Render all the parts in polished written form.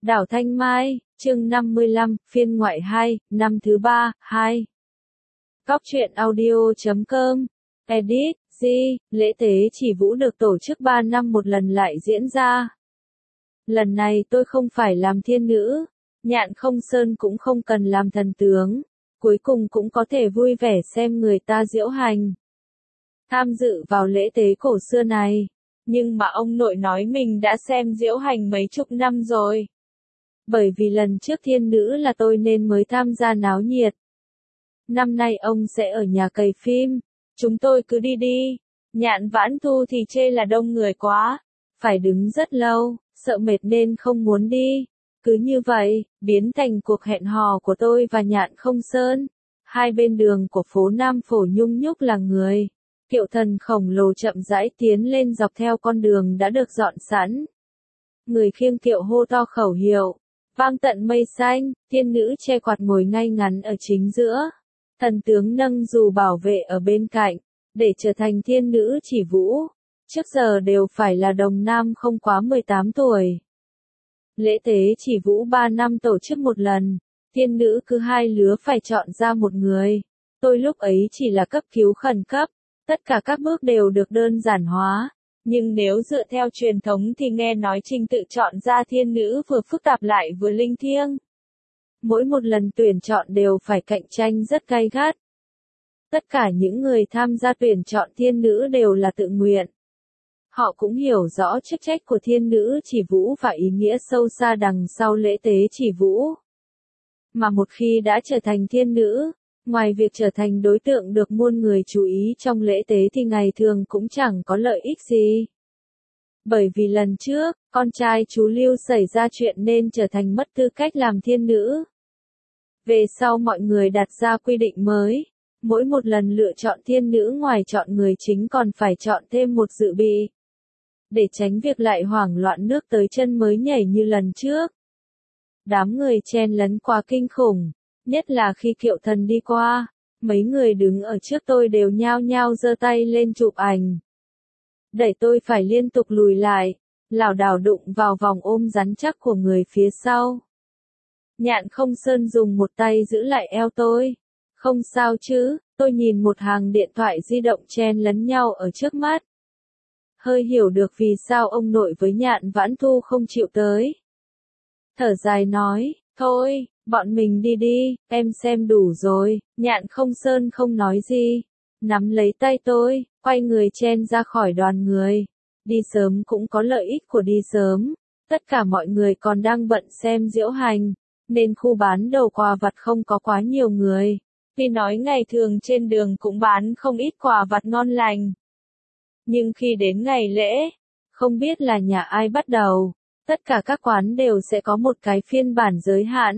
Đảo Thanh Mai, chương 55, phiên ngoại 2, năm thứ 3, 2. Góc truyện audio.com, edit, G, lễ tế chỉ vũ được tổ chức 3 năm một lần lại diễn ra. Lần này tôi không phải làm thiên nữ, Nhạn Không Sơn cũng không cần làm thần tướng, cuối cùng cũng có thể vui vẻ xem người ta diễu hành. Tham dự vào lễ tế cổ xưa này, nhưng mà ông nội nói mình đã xem diễu hành mấy chục năm rồi. Bởi vì lần trước thiên nữ là tôi nên mới tham gia náo nhiệt. Năm nay ông sẽ ở nhà cày phim, chúng tôi cứ đi đi. Nhạn Vãn Thu thì chê là đông người quá, phải đứng rất lâu, sợ mệt nên không muốn đi. Cứ như vậy, biến thành cuộc hẹn hò của tôi và Nhạn Không Sơn. Hai bên đường của phố Nam Phổ nhung nhúc là người. Kiệu thần khổng lồ chậm rãi tiến lên dọc theo con đường đã được dọn sẵn. Người khiêng kiệu hô to khẩu hiệu, vang tận mây xanh, thiên nữ che quạt ngồi ngay ngắn ở chính giữa. Thần tướng nâng dù bảo vệ ở bên cạnh, để trở thành thiên nữ chỉ vũ. Trước giờ đều phải là đồng nam không quá 18 tuổi. Lễ tế chỉ vũ 3 năm tổ chức một lần, thiên nữ cứ 2 lứa phải chọn ra một người. Tôi lúc ấy chỉ là cấp cứu khẩn cấp, tất cả các bước đều được đơn giản hóa. Nhưng nếu dựa theo truyền thống thì nghe nói trình tự chọn ra thiên nữ vừa phức tạp lại vừa linh thiêng. Mỗi một lần tuyển chọn đều phải cạnh tranh rất gay gắt. Tất cả những người tham gia tuyển chọn thiên nữ đều là tự nguyện. Họ cũng hiểu rõ chức trách của thiên nữ chỉ vũ và ý nghĩa sâu xa đằng sau lễ tế chỉ vũ. Mà một khi đã trở thành thiên nữ, ngoài việc trở thành đối tượng được muôn người chú ý trong lễ tế thì ngày thường cũng chẳng có lợi ích gì. Bởi vì lần trước, con trai chú Lưu xảy ra chuyện nên trở thành mất tư cách làm thiên nữ. Về sau mọi người đặt ra quy định mới, mỗi một lần lựa chọn thiên nữ ngoài chọn người chính còn phải chọn thêm một dự bị. Để tránh việc lại hoảng loạn nước tới chân mới nhảy như lần trước. Đám người chen lấn quá kinh khủng. Nhất là khi kiệu thần đi qua, mấy người đứng ở trước tôi đều nhao nhao giơ tay lên chụp ảnh. Đẩy tôi phải liên tục lùi lại, lảo đảo đụng vào vòng ôm rắn chắc của người phía sau. Nhạn Không Sơn dùng một tay giữ lại eo tôi. Không sao chứ, tôi nhìn một hàng điện thoại di động chen lấn nhau ở trước mắt. Hơi hiểu được vì sao ông nội với Nhạn Vãn Thu không chịu tới. Thở dài nói, thôi. Bọn mình đi đi, em xem đủ rồi. Nhạn Không Sơn không nói gì, nắm lấy tay tôi, quay người chen ra khỏi đoàn người. Đi sớm cũng có lợi ích của đi sớm. Tất cả mọi người còn đang bận xem diễu hành, nên khu bán đồ quà vặt không có quá nhiều người. Vì nói ngày thường trên đường cũng bán không ít quà vặt ngon lành. Nhưng khi đến ngày lễ, không biết là nhà ai bắt đầu, tất cả các quán đều sẽ có một cái phiên bản giới hạn.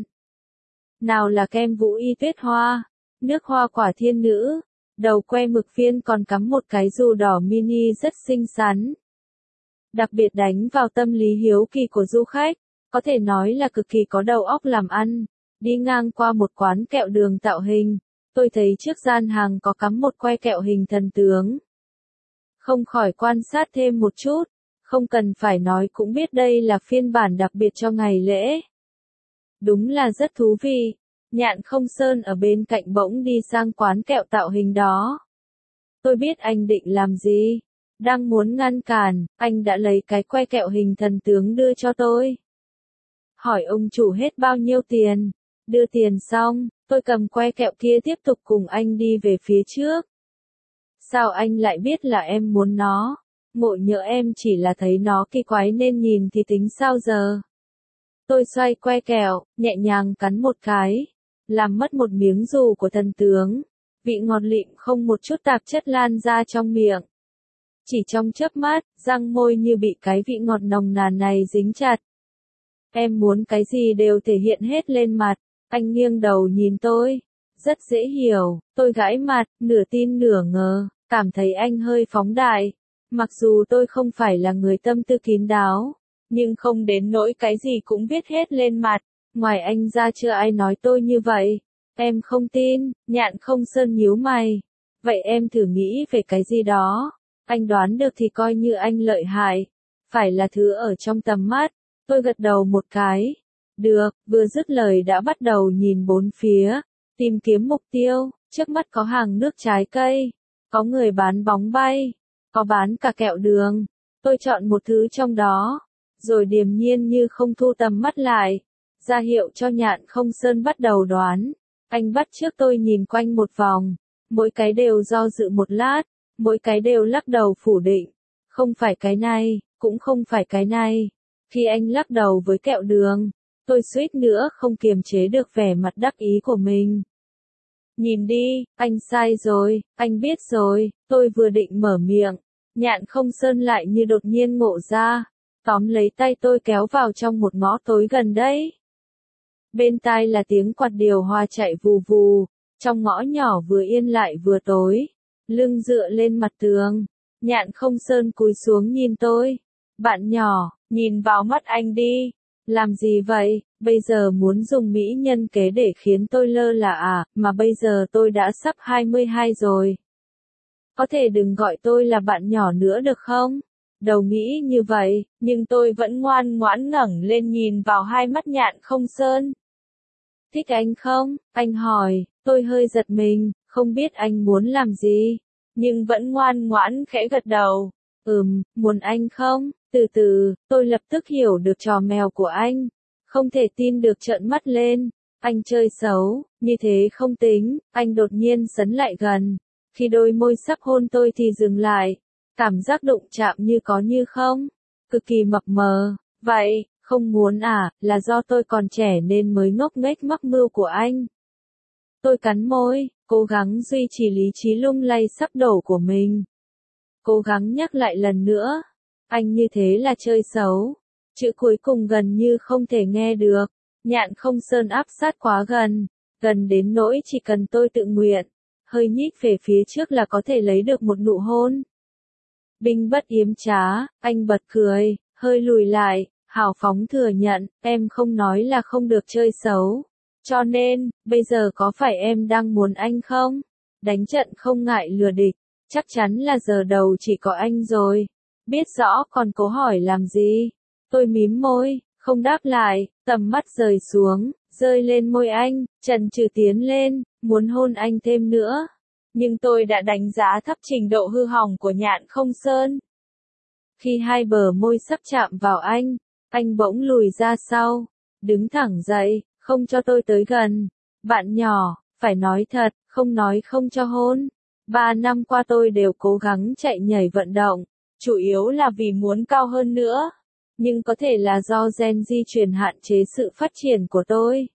Nào là kem Vũ Y Tuyết Hoa, nước hoa quả thiên nữ, đầu que mực viên còn cắm một cái dù đỏ mini rất xinh xắn. Đặc biệt đánh vào tâm lý hiếu kỳ của du khách, có thể nói là cực kỳ có đầu óc làm ăn. Đi ngang qua một quán kẹo đường tạo hình, tôi thấy trước gian hàng có cắm một que kẹo hình thần tướng. Không khỏi quan sát thêm một chút, không cần phải nói cũng biết đây là phiên bản đặc biệt cho ngày lễ. Đúng là rất thú vị. Nhạn Không Sơn ở bên cạnh bỗng đi sang quán kẹo tạo hình đó. Tôi biết anh định làm gì. Đang muốn ngăn cản, anh đã lấy cái que kẹo hình thần tướng đưa cho tôi. Hỏi ông chủ hết bao nhiêu tiền. Đưa tiền xong, tôi cầm que kẹo kia tiếp tục cùng anh đi về phía trước. Sao anh lại biết là em muốn nó? Ngộ nhỡ em chỉ là thấy nó kỳ quái nên nhìn thì tính sao giờ? Tôi xoay que kẹo, nhẹ nhàng cắn một cái, làm mất một miếng dù của thần tướng. Vị ngọt lịm không một chút tạp chất lan ra trong miệng. Chỉ trong chớp mắt, răng môi như bị cái vị ngọt nồng nàn này dính chặt. Em muốn cái gì đều thể hiện hết lên mặt. Anh nghiêng đầu nhìn tôi. Rất dễ hiểu, tôi gãi mặt, nửa tin nửa ngờ, cảm thấy anh hơi phóng đại. Mặc dù tôi không phải là người tâm tư kín đáo, nhưng không đến nỗi cái gì cũng viết hết lên mặt. Ngoài anh ra chưa ai nói tôi như vậy. Em không tin. Nhạn Không Sơn nhíu mày. Vậy em thử nghĩ về cái gì đó. Anh đoán được thì coi như anh lợi hại. Phải là thứ ở trong tầm mắt. Tôi gật đầu một cái. Được, vừa dứt lời đã bắt đầu nhìn bốn phía, tìm kiếm mục tiêu, trước mắt có hàng nước trái cây, có người bán bóng bay, có bán cả kẹo đường. Tôi chọn một thứ trong đó, rồi điềm nhiên như không thu tầm mắt lại, ra hiệu cho Nhạn Không Sơn bắt đầu đoán. Anh bắt chước tôi nhìn quanh một vòng, mỗi cái đều do dự một lát, mỗi cái đều lắc đầu phủ định. Không phải cái này, cũng không phải cái này. Khi anh lắc đầu với kẹo đường, tôi suýt nữa không kiềm chế được vẻ mặt đắc ý của mình. Nhìn đi, anh sai rồi, anh biết rồi, tôi vừa định mở miệng. Nhạn Không Sơn lại như đột nhiên ngộ ra, tóm lấy tay tôi kéo vào trong một ngõ tối gần đấy. Bên tai là tiếng quạt điều hòa chạy vù vù, trong ngõ nhỏ vừa yên lại vừa tối, lưng dựa lên mặt tường. Nhạn Không Sơn cúi xuống nhìn tôi. Bạn nhỏ, nhìn vào mắt anh đi. Làm gì vậy, bây giờ muốn dùng mỹ nhân kế để khiến tôi lơ là à, mà bây giờ tôi đã sắp 22 rồi. Có thể đừng gọi tôi là bạn nhỏ nữa được không? Đầu nghĩ như vậy, nhưng tôi vẫn ngoan ngoãn ngẩng lên nhìn vào hai mắt Nhạn Không Sơn. Thích anh không? Anh hỏi, tôi hơi giật mình, không biết anh muốn làm gì, nhưng vẫn ngoan ngoãn khẽ gật đầu. Muốn anh không? Từ từ, tôi lập tức hiểu được trò mèo của anh. Không thể tin được trợn mắt lên. Anh chơi xấu, như thế không tính. Anh đột nhiên sấn lại gần. Khi đôi môi sắp hôn tôi thì dừng lại. Cảm giác đụng chạm như có như không. Cực kỳ mập mờ. Vậy, không muốn à, là do tôi còn trẻ nên mới ngốc nghếch mắc mưu của anh. Tôi cắn môi, cố gắng duy trì lý trí lung lay sắp đổ của mình. Cố gắng nhắc lại lần nữa. Anh như thế là chơi xấu. Chữ cuối cùng gần như không thể nghe được. Nhạn Không Sơn áp sát quá gần. Gần đến nỗi chỉ cần tôi tự nguyện. Hơi nhích về phía trước là có thể lấy được một nụ hôn. Binh bất yếm trá, anh bật cười, hơi lùi lại, hào phóng thừa nhận, em không nói là không được chơi xấu. Cho nên, bây giờ có phải em đang muốn anh không? Đánh trận không ngại lừa địch, chắc chắn là giờ đầu chỉ có anh rồi. Biết rõ còn cố hỏi làm gì? Tôi mím môi, không đáp lại, tầm mắt rời xuống, rơi lên môi anh, chần chừ tiến lên, muốn hôn anh thêm nữa. Nhưng tôi đã đánh giá thấp trình độ hư hỏng của Nhạn Không Sơn. Khi hai bờ môi sắp chạm vào anh bỗng lùi ra sau, đứng thẳng dậy, không cho tôi tới gần. Bạn nhỏ, phải nói thật, không nói không cho hôn. 3 năm qua tôi đều cố gắng chạy nhảy vận động, chủ yếu là vì muốn cao hơn nữa. Nhưng có thể là do gen di truyền hạn chế sự phát triển của tôi.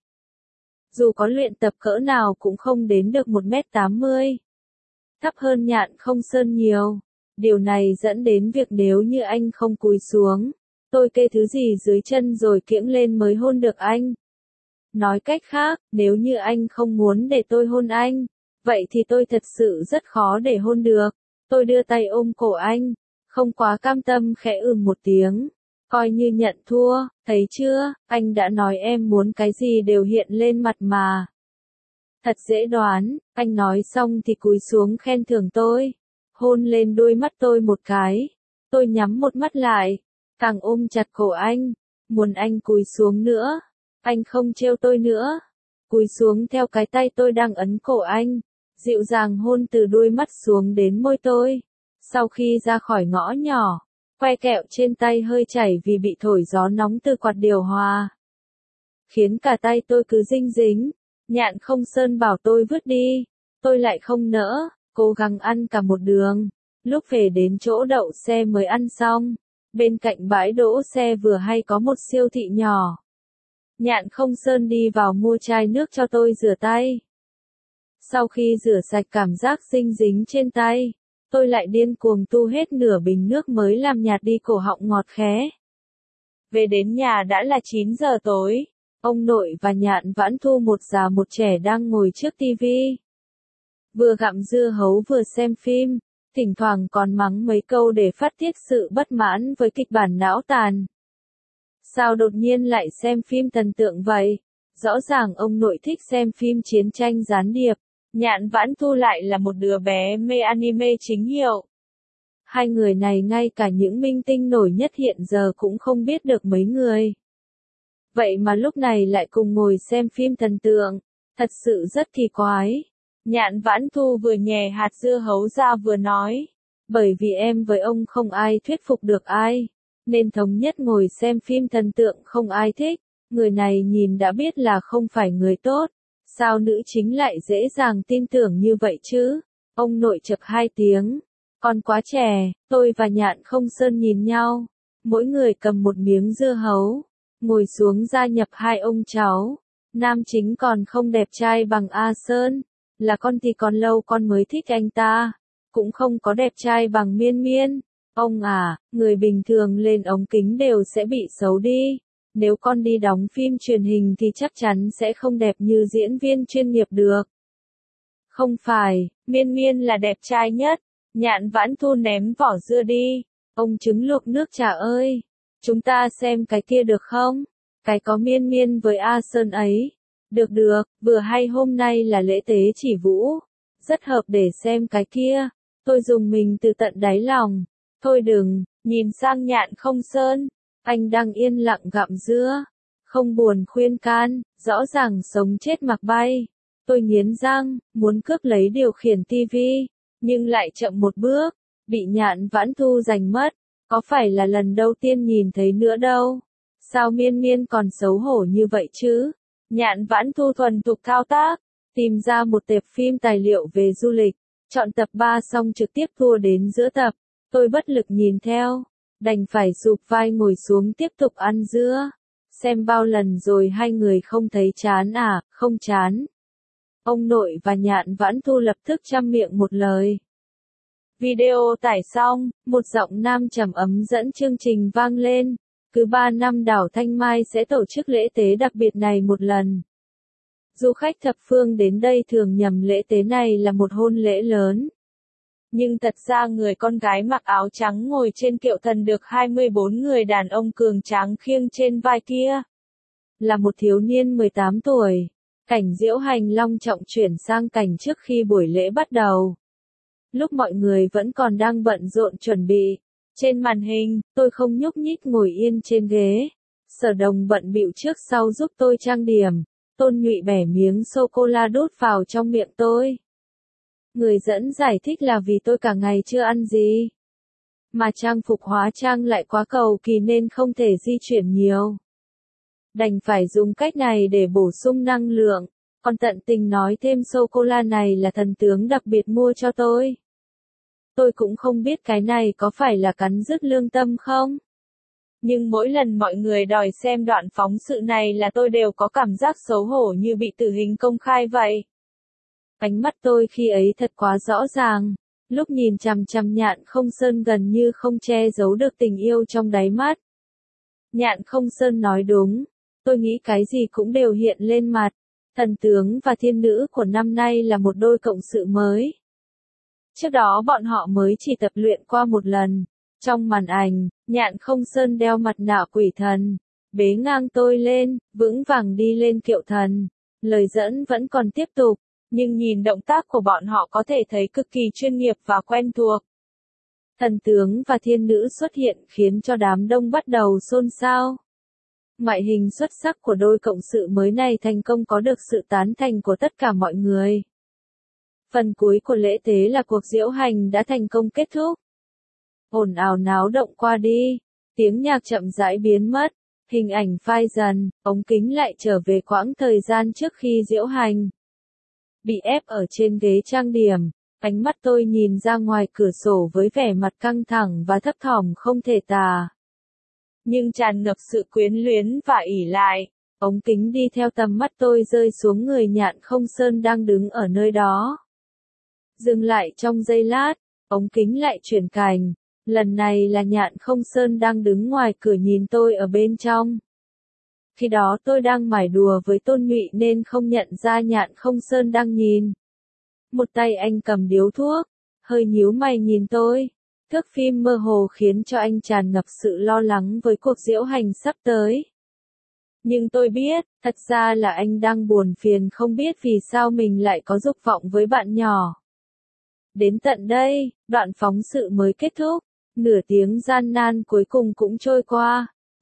Dù có luyện tập cỡ nào cũng không đến được 1m80. Thấp hơn Nhạn Không Sơn nhiều. Điều này dẫn đến việc nếu như anh không cúi xuống, tôi kê thứ gì dưới chân rồi kiễng lên mới hôn được anh. Nói cách khác, nếu như anh không muốn để tôi hôn anh, vậy thì tôi thật sự rất khó để hôn được. Tôi đưa tay ôm cổ anh, không quá cam tâm khẽ một tiếng, coi như nhận thua, thấy chưa, anh đã nói em muốn cái gì đều hiện lên mặt mà. Thật dễ đoán, anh nói xong thì cúi xuống khen thưởng tôi, hôn lên đôi mắt tôi một cái. Tôi nhắm một mắt lại, càng ôm chặt cổ anh, muốn anh cúi xuống nữa. Anh không trêu tôi nữa. Cúi xuống theo cái tay tôi đang ấn cổ anh, dịu dàng hôn từ đôi mắt xuống đến môi tôi. Sau khi ra khỏi ngõ nhỏ, que kẹo trên tay hơi chảy vì bị thổi gió nóng từ quạt điều hòa, khiến cả tay tôi cứ dinh dính. Nhạn Không Sơn bảo tôi vứt đi, tôi lại không nỡ, cố gắng ăn cả một đường. Lúc về đến chỗ đậu xe mới ăn xong, bên cạnh bãi đỗ xe vừa hay có một siêu thị nhỏ. Nhạn Không Sơn đi vào mua chai nước cho tôi rửa tay. Sau khi rửa sạch cảm giác dinh dính trên tay, tôi lại điên cuồng tu hết nửa bình nước mới làm nhạt đi cổ họng ngọt khé. Về đến nhà đã là 9 giờ tối. Ông nội và Nhạn Vãn Thu một già một trẻ đang ngồi trước tivi. Vừa gặm dưa hấu vừa xem phim, thỉnh thoảng còn mắng mấy câu để phát tiết sự bất mãn với kịch bản não tàn. Sao đột nhiên lại xem phim thần tượng vậy? Rõ ràng ông nội thích xem phim chiến tranh gián điệp. Nhạn Vãn Thu lại là một đứa bé mê anime chính hiệu. Hai người này ngay cả những minh tinh nổi nhất hiện giờ cũng không biết được mấy người. vậy mà lúc này lại cùng ngồi xem phim thần tượng, thật sự rất kỳ quái. Nhạn Vãn Thu vừa nhè hạt dưa hấu ra vừa nói, bởi vì em với ông không ai thuyết phục được ai, nên thống nhất ngồi xem phim thần tượng không ai thích, người này nhìn đã biết là không phải người tốt, sao nữ chính lại dễ dàng tin tưởng như vậy chứ? Ông nội chậc hai tiếng, còn quá trẻ. Tôi và Nhạn Không Sơn nhìn nhau, mỗi người cầm một miếng dưa hấu, ngồi xuống gia nhập hai ông cháu. Nam chính còn không đẹp trai bằng A Sơn, là con thì còn lâu con mới thích anh ta, cũng không có đẹp trai bằng Miên Miên. Ông à, người bình thường lên ống kính đều sẽ bị xấu đi, nếu con đi đóng phim truyền hình thì chắc chắn sẽ không đẹp như diễn viên chuyên nghiệp được. Không phải, Miên Miên là đẹp trai nhất. Nhạn Vãn Thu ném vỏ dưa đi. Ông trứng luộc nước trà ơi, chúng ta xem cái kia được không? Cái có Miên Miên với A Sơn ấy. Được được, vừa hay hôm nay là lễ tế chỉ vũ, rất hợp để xem cái kia. Tôi dùng mình từ tận đáy lòng. Thôi đừng, nhìn sang Nhạn Không Sơn, anh đang yên lặng gặm dưa, không buồn khuyên can, rõ ràng sống chết mặc bay. Tôi nghiến răng, muốn cướp lấy điều khiển tivi, nhưng lại chậm một bước, bị Nhạn Vãn Thu giành mất, có phải là lần đầu tiên nhìn thấy nữa đâu. Sao Miên Miên còn xấu hổ như vậy chứ? Nhạn Vãn Thu thuần thục thao tác, tìm ra một tệp phim tài liệu về du lịch, chọn tập 3 xong trực tiếp thua đến giữa tập. Tôi bất lực nhìn theo, đành phải sụp vai ngồi xuống tiếp tục ăn dưa. Xem bao lần rồi hai người không thấy chán à? Không chán. Ông nội và Nhạn Vãn Thu lập tức chăm miệng một lời. Video tải xong, một giọng nam trầm ấm dẫn chương trình vang lên. Cứ 3 năm đảo Thanh Mai sẽ tổ chức lễ tế đặc biệt này một lần. Du khách thập phương đến đây thường nhầm lễ tế này là một hôn lễ lớn. Nhưng thật ra người con gái mặc áo trắng ngồi trên kiệu thần được 24 người đàn ông cường tráng khiêng trên vai kia, là một thiếu niên 18 tuổi. Cảnh diễu hành long trọng chuyển sang cảnh trước khi buổi lễ bắt đầu. Lúc mọi người vẫn còn đang bận rộn chuẩn bị, trên màn hình, tôi không nhúc nhích ngồi yên trên ghế. Sở Đồng bận bịu trước sau giúp tôi trang điểm. Tôn Nhụy bẻ miếng sô-cô-la đút vào trong miệng tôi. Người dẫn giải thích là vì tôi cả ngày chưa ăn gì. Mà trang phục hóa trang lại quá cầu kỳ nên không thể di chuyển nhiều. Đành phải dùng cách này để bổ sung năng lượng. Còn tận tình nói thêm sô-cô-la này là thần tướng đặc biệt mua cho tôi. Tôi cũng không biết cái này có phải là cắn rứt lương tâm không? Nhưng mỗi lần mọi người đòi xem đoạn phóng sự này là tôi đều có cảm giác xấu hổ như bị tử hình công khai vậy. Ánh mắt tôi khi ấy thật quá rõ ràng, lúc nhìn chằm chằm Nhạn Không Sơn gần như không che giấu được tình yêu trong đáy mắt. Nhạn Không Sơn nói đúng, tôi nghĩ cái gì cũng đều hiện lên mặt. Thần tướng và thiên nữ của năm nay là một đôi cộng sự mới. Trước đó bọn họ mới chỉ tập luyện qua một lần. Trong màn ảnh, Nhạn Không Sơn đeo mặt nạ quỷ thần, bế ngang tôi lên, vững vàng đi lên kiệu thần. Lời dẫn vẫn còn tiếp tục, nhưng nhìn động tác của bọn họ có thể thấy cực kỳ chuyên nghiệp và quen thuộc. Thần tướng và thiên nữ xuất hiện khiến cho đám đông bắt đầu xôn xao. Ngoại hình xuất sắc của đôi cộng sự mới này thành công có được sự tán thành của tất cả mọi người. Phần cuối của lễ tế là cuộc diễu hành đã thành công kết thúc. Ồn ào náo động qua đi, tiếng nhạc chậm rãi biến mất, hình ảnh phai dần, ống kính lại trở về quãng thời gian trước khi diễu hành. Bị ép ở trên ghế trang điểm, ánh mắt tôi nhìn ra ngoài cửa sổ với vẻ mặt căng thẳng và thấp thỏm không thể tả. Nhưng tràn ngập sự quyến luyến và ỷ lại, ống kính đi theo tầm mắt tôi rơi xuống người Nhạn Không Sơn đang đứng ở nơi đó. Dừng lại trong giây lát, ống kính lại chuyển cảnh, lần này là Nhạn Không Sơn đang đứng ngoài cửa nhìn tôi ở bên trong. Khi đó tôi đang mải đùa với Tôn Nhụy nên không nhận ra Nhạn Không Sơn đang nhìn. Một tay anh cầm điếu thuốc, hơi nhíu mày nhìn tôi. Thước phim mơ hồ khiến cho anh tràn ngập sự lo lắng với cuộc diễu hành sắp tới. Nhưng tôi biết, thật ra là anh đang buồn phiền không biết vì sao mình lại có dục vọng với bạn nhỏ. Đến tận đây, đoạn phóng sự mới kết thúc, nửa tiếng gian nan cuối cùng cũng trôi qua.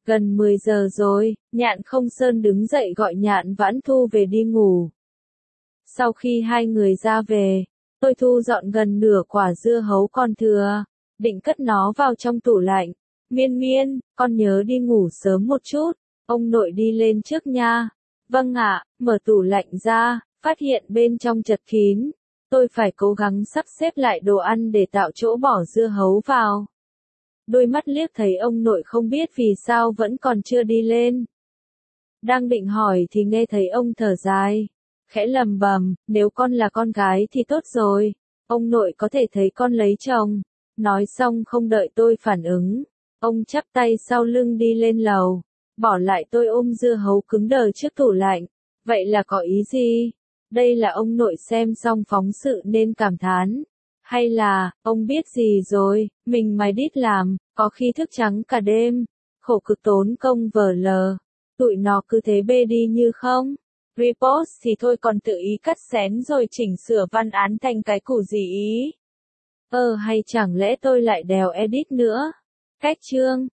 Gần 10 giờ rồi, Nhạn Không Sơn đứng dậy gọi Nhạn Vãn Thu về đi ngủ. Sau khi hai người ra về, tôi thu dọn gần nửa quả dưa hấu còn thừa, định cất nó vào trong tủ lạnh. Miên Miên, con nhớ đi ngủ sớm một chút, ông nội đi lên trước nha. Vâng ạ, mở tủ lạnh ra, phát hiện bên trong chật kín. Tôi phải cố gắng sắp xếp lại đồ ăn để tạo chỗ bỏ dưa hấu vào. Đôi mắt liếc thấy ông nội không biết vì sao vẫn còn chưa đi lên. Đang định hỏi thì nghe thấy ông thở dài, khẽ lầm bầm, nếu con là con gái thì tốt rồi, ông nội có thể thấy con lấy chồng. Nói xong không đợi tôi phản ứng, ông chắp tay sau lưng đi lên lầu, bỏ lại tôi ôm dưa hấu cứng đờ trước tủ lạnh. Vậy là có ý gì? Đây là ông nội xem xong phóng sự nên cảm thán. Hay là, ông biết gì rồi, mình mày đít làm, có khi thức trắng cả đêm, khổ cực tốn công vờ lờ, tụi nó cứ thế bê đi như không. Repost thì thôi còn tự ý cắt xén rồi chỉnh sửa văn án thành cái củ gì ý. Hay chẳng lẽ tôi lại đèo edit nữa? Cách chương